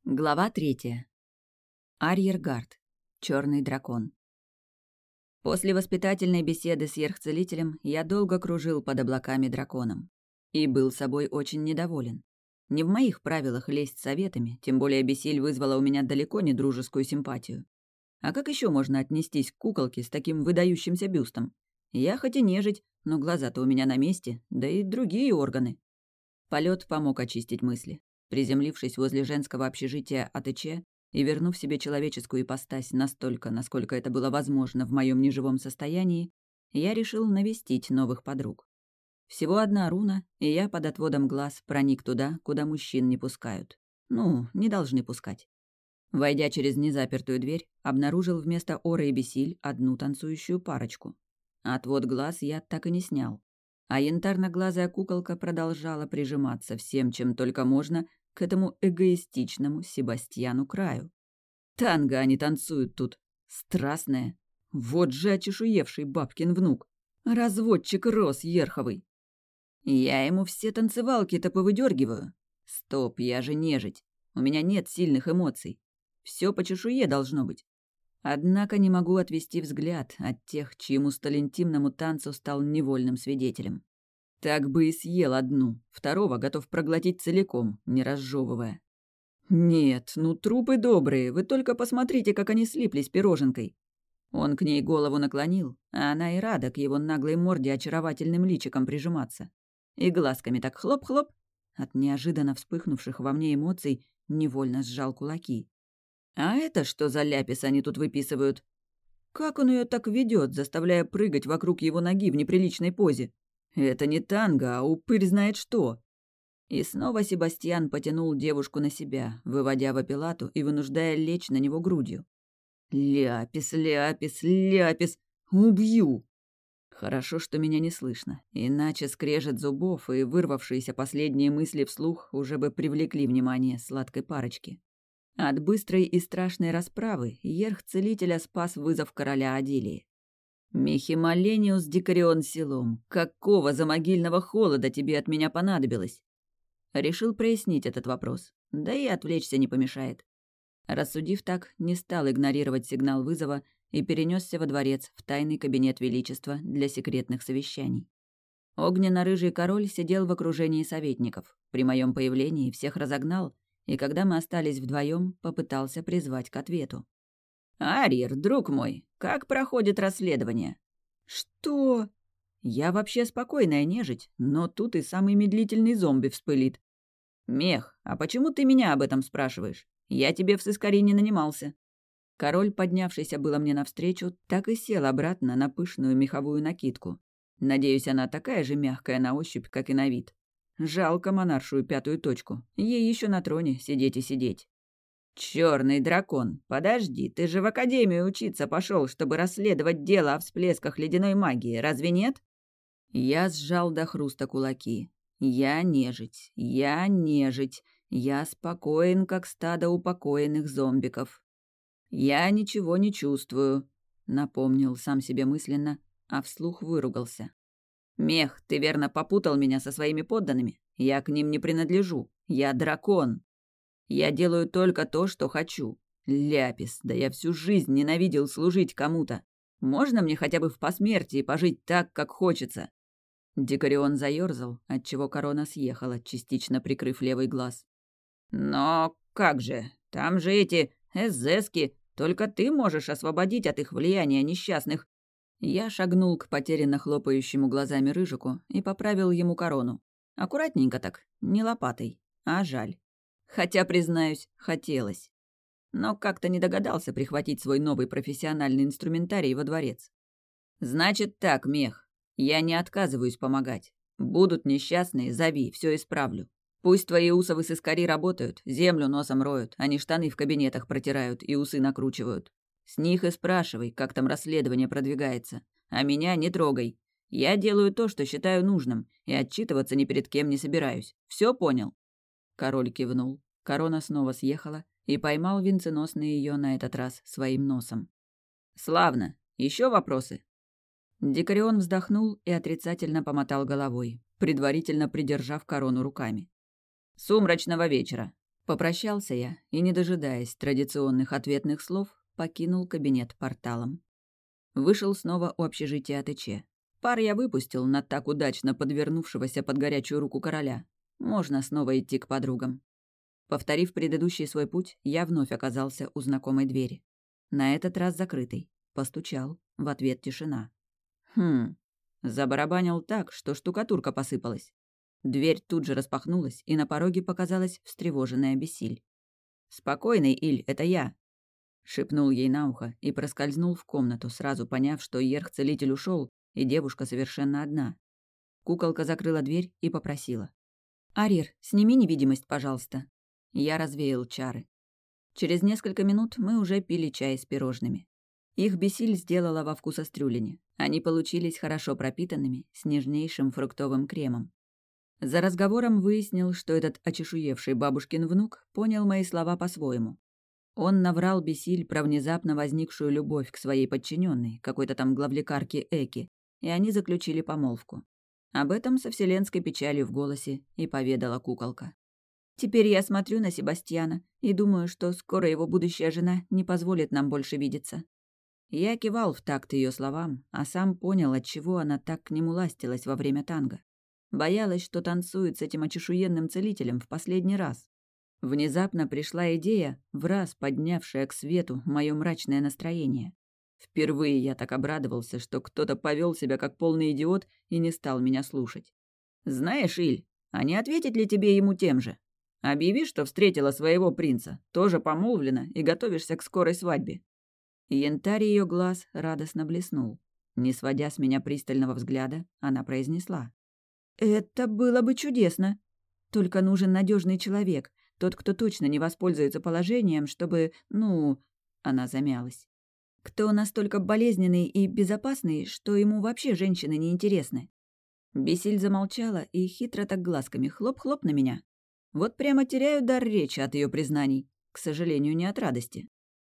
Глава 3. Арьергард. Черный дракон. После воспитательной беседы с Ерхцелителем я долго кружил под облаками драконом. И был собой очень недоволен. Не в моих правилах лезть советами, тем более Бесиль вызвала у меня далеко не дружескую симпатию. А как еще можно отнестись к куколке с таким выдающимся бюстом? Я хоть и нежить, но глаза-то у меня на месте, да и другие органы. Полет помог очистить мысли. Приземлившись возле женского общежития АТЧ и вернув себе человеческую ипостась настолько, насколько это было возможно в моем неживом состоянии, я решил навестить новых подруг. Всего одна руна, и я под отводом глаз проник туда, куда мужчин не пускают. Ну, не должны пускать. Войдя через незапертую дверь, обнаружил вместо Оры и Бесиль одну танцующую парочку. Отвод глаз я так и не снял. А янтарно-глазая куколка продолжала прижиматься всем, чем только можно, к этому эгоистичному Себастьяну Краю. Танго они танцуют тут. Страстное. Вот же очешуевший бабкин внук. Разводчик Рос Ерховый. Я ему все танцевалки-то повыдергиваю. Стоп, я же нежить. У меня нет сильных эмоций. Все по чешуе должно быть. Однако не могу отвести взгляд от тех, чьему столь интимному танцу стал невольным свидетелем. Так бы и съел одну, второго готов проглотить целиком, не разжевывая. Нет, ну трупы добрые, вы только посмотрите, как они слиплись пироженкой. Он к ней голову наклонил, а она и рада к его наглой морде очаровательным личиком прижиматься. И глазками так хлоп-хлоп. От неожиданно вспыхнувших во мне эмоций невольно сжал кулаки. А это что за ляпис они тут выписывают? Как он ее так ведет, заставляя прыгать вокруг его ноги в неприличной позе? Это не танго, а упырь знает что. И снова Себастьян потянул девушку на себя, выводя в опилату и вынуждая лечь на него грудью. «Ляпис, ляпис, ляпис! Убью!» Хорошо, что меня не слышно, иначе скрежет зубов и вырвавшиеся последние мысли вслух уже бы привлекли внимание сладкой парочки. От быстрой и страшной расправы Ерх-целителя спас вызов короля Адилии. «Мехималениус Дикарион Силом, какого замогильного холода тебе от меня понадобилось?» Решил прояснить этот вопрос, да и отвлечься не помешает. Рассудив так, не стал игнорировать сигнал вызова и перенесся во дворец в тайный кабинет Величества для секретных совещаний. Огненно-рыжий король сидел в окружении советников. При моем появлении всех разогнал, и когда мы остались вдвоем, попытался призвать к ответу. «Арьер, друг мой, как проходит расследование?» «Что?» «Я вообще спокойная нежить, но тут и самый медлительный зомби вспылит». «Мех, а почему ты меня об этом спрашиваешь? Я тебе в сыскари не нанимался». Король, поднявшийся было мне навстречу, так и сел обратно на пышную меховую накидку. Надеюсь, она такая же мягкая на ощупь, как и на вид. Жалко монаршую пятую точку, ей еще на троне сидеть и сидеть. «Черный дракон, подожди, ты же в академию учиться пошел, чтобы расследовать дело о всплесках ледяной магии, разве нет?» Я сжал до хруста кулаки. Я нежить, я спокоен, как стадо упокоенных зомбиков. «Я ничего не чувствую», — напомнил сам себе мысленно, а вслух выругался. «Мех, ты верно попутал меня со своими подданными? Я к ним не принадлежу, я дракон. Я делаю только то, что хочу. Ляпис, да я всю жизнь ненавидел служить кому-то. Можно мне хотя бы в посмертии пожить так, как хочется?» Дикарион заёрзал, отчего корона съехала, частично прикрыв левый глаз. «Но как же? Там же эти эсэски, только ты можешь освободить от их влияния несчастных». Я шагнул к потерянно хлопающему глазами рыжику и поправил ему корону. Аккуратненько так, не лопатой, а жаль. Хотя, признаюсь, хотелось. Но как-то не догадался прихватить свой новый профессиональный инструментарий во дворец. «Значит так, Мех, я не отказываюсь помогать. Будут несчастные, зови, все исправлю. Пусть твои усовы сыскари работают, землю носом роют, они штаны в кабинетах протирают и усы накручивают. С них и спрашивай, как там расследование продвигается. А меня не трогай. Я делаю то, что считаю нужным, и отчитываться ни перед кем не собираюсь. Все понял?» Король кивнул, корона снова съехала и поймал венценосный ее на этот раз своим носом. «Славно. Еще вопросы?» Дикарион вздохнул и отрицательно помотал головой, предварительно придержав корону руками. «Сумрачного вечера. Попрощался я и, не дожидаясь традиционных ответных слов, покинул кабинет порталом. Вышел снова у общежития АТЧ. Пар я выпустил на так удачно подвернувшегося под горячую руку короля. Можно снова идти к подругам. Повторив предыдущий свой путь, я вновь оказался у знакомой двери. На этот раз закрытой. Постучал. В ответ тишина. Забарабанил так, что штукатурка посыпалась. Дверь тут же распахнулась, и на пороге показалась встревоженная Бесиль. «Спокойный, Иль, это я!» Шепнул ей на ухо и проскользнул в комнату, сразу поняв, что Ерх-целитель ушел, и девушка совершенно одна. Куколка закрыла дверь и попросила. «Арир, сними невидимость, пожалуйста». Я развеял чары. Через несколько минут мы уже пили чай с пирожными. Их Бесиль сделала во вкусострюлине. Они получились хорошо пропитанными, с нежнейшим фруктовым кремом. За разговором выяснил, что этот очешуевший бабушкин внук понял мои слова по-своему. Он наврал Бесиль про внезапно возникшую любовь к своей подчиненной, какой-то там главлекарке Эки, и они заключили помолвку. Об этом со вселенской печалью в голосе и поведала куколка. «Теперь я смотрю на Себастьяна и думаю, что скоро его будущая жена не позволит нам больше видеться». Я кивал в такт ее словам, а сам понял, отчего она так к нему ластилась во время танго. Боялась, что танцует с этим очешуенным целителем в последний раз. Внезапно пришла идея, враз поднявшая к свету мое мрачное настроение. Впервые я так обрадовался, что кто-то повел себя как полный идиот и не стал меня слушать. «Знаешь, Иль, а не ответить ли тебе ему тем же? Объяви, что встретила своего принца, тоже помолвлена и готовишься к скорой свадьбе». Янтарь ее глаз радостно блеснул. Не сводя с меня пристального взгляда, она произнесла. «Это было бы чудесно. Только нужен надежный человек, тот, кто точно не воспользуется положением, чтобы, Она замялась. Кто настолько болезненный и безопасный, что ему вообще женщины не интересны. Бесиль замолчала и хитро так глазками хлоп-хлоп на меня. Вот прямо теряю дар речи от ее признаний, к сожалению, не от радости.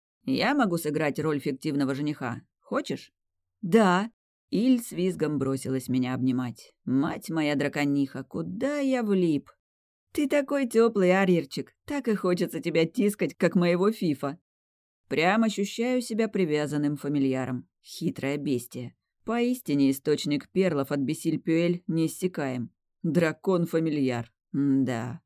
«Я могу сыграть роль фиктивного жениха. Хочешь?» «Да». Иль с визгом бросилась меня обнимать. «Мать моя дракониха, куда я влип?» «Ты такой теплый, Арирчик, так и хочется тебя тискать, как моего Фифа». Прям ощущаю себя привязанным фамильяром. Хитрое бестие. Поистине источник перлов от Бесиль-Пюэль неиссякаем. Дракон-фамильяр. Да.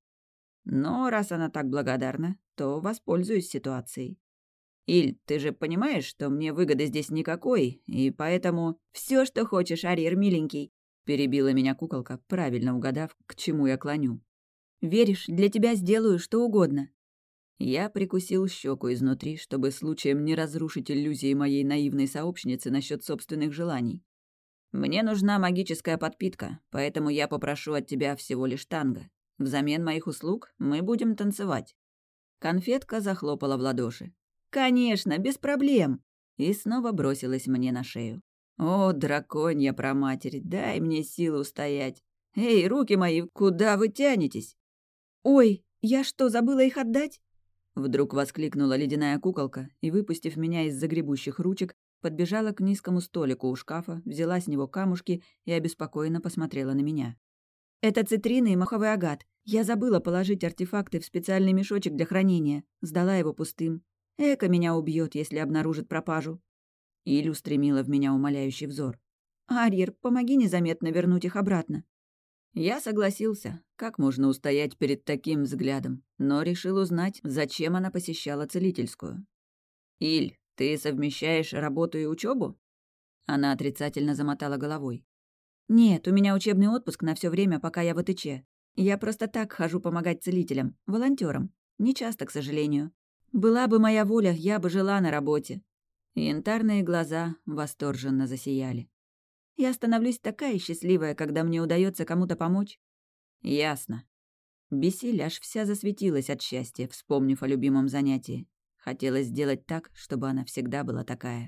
Но раз она так благодарна, то воспользуюсь ситуацией. «Иль, ты же понимаешь, что мне выгоды здесь никакой, и поэтому...» «Все, что хочешь, Арир, миленький», — перебила меня куколка, правильно угадав, к чему я клоню. «Веришь, для тебя сделаю что угодно». Я прикусил щеку изнутри, чтобы случаем не разрушить иллюзии моей наивной сообщницы насчет собственных желаний. «Мне нужна магическая подпитка, поэтому я попрошу от тебя всего лишь танго. Взамен моих услуг мы будем танцевать». Конфетка захлопала в ладоши. «Конечно, без проблем!» И снова бросилась мне на шею. «О, драконья проматерь, дай мне силу стоять! Эй, руки мои, куда вы тянетесь?» «Ой, я что, забыла их отдать?» Вдруг воскликнула ледяная куколка и, выпустив меня из загребущих ручек, подбежала к низкому столику у шкафа, взяла с него камушки и обеспокоенно посмотрела на меня. «Это цитрины и маховый агат. Я забыла положить артефакты в специальный мешочек для хранения. Сдала его пустым. Эка меня убьет, если обнаружит пропажу». Иль устремила в меня умоляющий взор. «Арьер, помоги незаметно вернуть их обратно». Я согласился, как можно устоять перед таким взглядом, но решил узнать, зачем она посещала целительскую. «Иль, ты совмещаешь работу и учебу? Она отрицательно замотала головой. «Нет, у меня учебный отпуск на все время, пока я в АТЧ. Я просто так хожу помогать целителям, волонтерам. Не часто, к сожалению. Была бы моя воля, я бы жила на работе». Янтарные глаза восторженно засияли. «Я становлюсь такая счастливая, когда мне удается кому-то помочь». «Ясно». Бесиль аж вся засветилась от счастья, вспомнив о любимом занятии. Хотелось сделать так, чтобы она всегда была такая.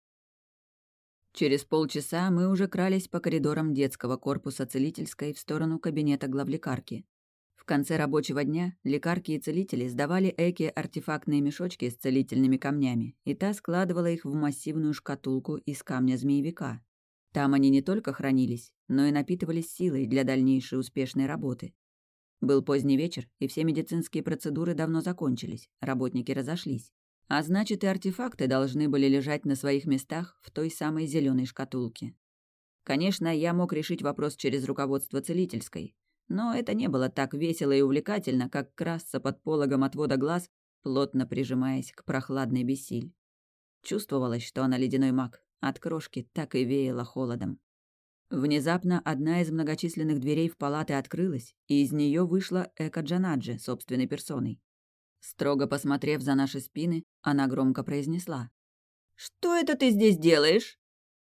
Через полчаса мы уже крались по коридорам детского корпуса целительской в сторону кабинета главлекарки. В конце рабочего дня лекарки и целители сдавали Эке артефактные мешочки с целительными камнями, и та складывала их в массивную шкатулку из камня змеевика. Там они не только хранились, но и напитывались силой для дальнейшей успешной работы. Был поздний вечер, и все медицинские процедуры давно закончились, работники разошлись. А значит, и артефакты должны были лежать на своих местах в той самой зеленой шкатулке. Конечно, я мог решить вопрос через руководство целительской, но это не было так весело и увлекательно, как красться под пологом отвода глаз, плотно прижимаясь к прохладной Бессиль. Чувствовалось, что она ледяной маг, от крошки так и веяло холодом. Внезапно одна из многочисленных дверей в палаты открылась, и из нее вышла Эка Джанаджи собственной персоной. Строго посмотрев за наши спины, она громко произнесла: «Что это ты здесь делаешь?»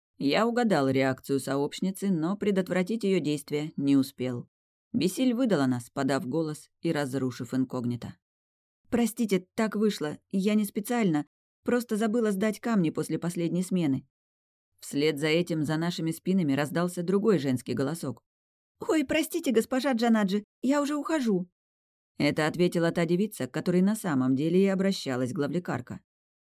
Я угадал реакцию сообщницы, но предотвратить ее действия не успел. Бессиль выдала нас, подав голос и разрушив инкогнито. «Простите, так вышло. Я не специально. Просто забыла сдать камни после последней смены». Вслед за этим за нашими спинами раздался другой женский голосок. «Ой, простите, госпожа Джанаджи, я уже ухожу». Это ответила та девица, к которой на самом деле и обращалась главлекарка.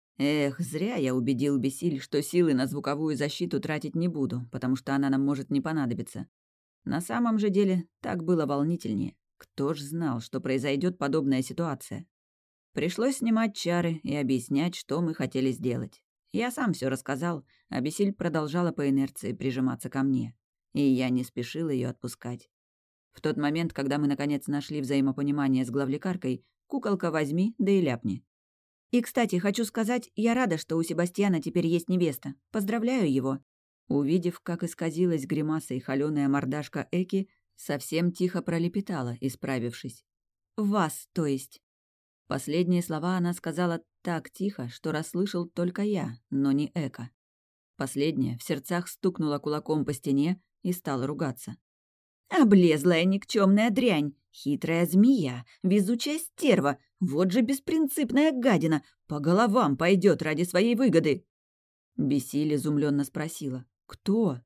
Эх, зря я убедил Бессиль, что силы на звуковую защиту тратить не буду, потому что она нам может не понадобиться. На самом же деле так было волнительнее. Кто ж знал, что произойдет подобная ситуация? Пришлось снимать чары и объяснять, что мы хотели сделать. Я сам все рассказал, а Бессиль продолжала по инерции прижиматься ко мне. И я не спешил ее отпускать. В тот момент, когда мы наконец нашли взаимопонимание с главлекаркой, куколка возьми, да и ляпни. И, кстати, хочу сказать, я рада, что у Себастьяна теперь есть невеста. Поздравляю его. Увидев, как исказилась гримасой холёная мордашка Эки, совсем тихо пролепетала, исправившись. «Вас, то есть». Последние слова она сказала так тихо, что расслышал только я, но не Эка. Последняя в сердцах стукнула кулаком по стене и стала ругаться. «Облезлая никчемная дрянь, хитрая змея, везучая стерва, вот же беспринципная гадина, по головам пойдет ради своей выгоды!» Бессиль изумленно спросила: «Кто?»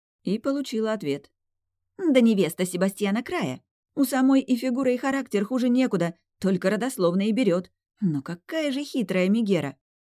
И получила ответ. «Да невеста Себастьяна Края. У самой и фигура, и характер хуже некуда, только родословно и берет. Но какая же хитрая Мегера!»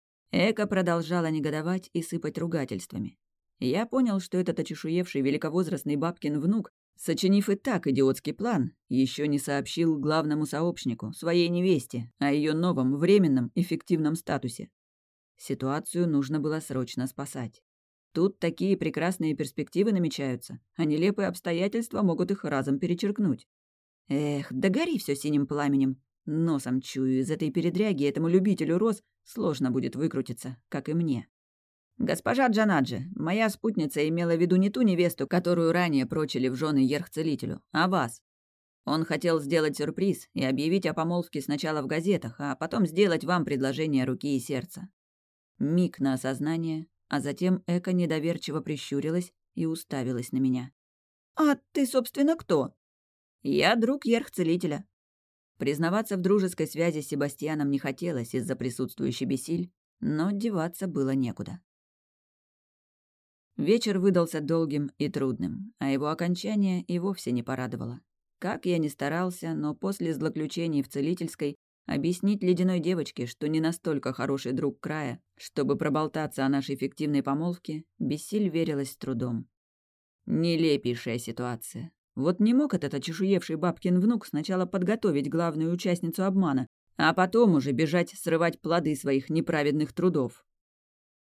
Эка продолжала негодовать и сыпать ругательствами. Я понял, что этот очешуевший великовозрастный бабкин внук, сочинив и так идиотский план, еще не сообщил главному сообщнику, своей невесте, о ее новом, временном, эффективном статусе. Ситуацию нужно было срочно спасать. Тут такие прекрасные перспективы намечаются, а нелепые обстоятельства могут их разом перечеркнуть. Эх, да гори все синим пламенем. Носом чую, из этой передряги этому любителю роз сложно будет выкрутиться, как и мне. «Госпожа Джанаджи, моя спутница имела в виду не ту невесту, которую ранее прочили в жены Ерх-целителю, а вас. Он хотел сделать сюрприз и объявить о помолвке сначала в газетах, а потом сделать вам предложение руки и сердца». Миг на осознание, а затем Эка недоверчиво прищурилась и уставилась на меня. «А ты, собственно, кто?» «Я друг Ерх-целителя». Признаваться в дружеской связи с Себастьяном не хотелось из-за присутствующей Бессиль, но деваться было некуда. Вечер выдался долгим и трудным, а его окончание и вовсе не порадовало. Как я ни старался, но после злоключений в целительской объяснить ледяной девочке, что не настолько хороший друг Края, чтобы проболтаться о нашей фиктивной помолвке, Бессиль верилась с трудом. Нелепейшая ситуация. Вот не мог этот очешуевший бабкин внук сначала подготовить главную участницу обмана, а потом уже бежать срывать плоды своих неправедных трудов.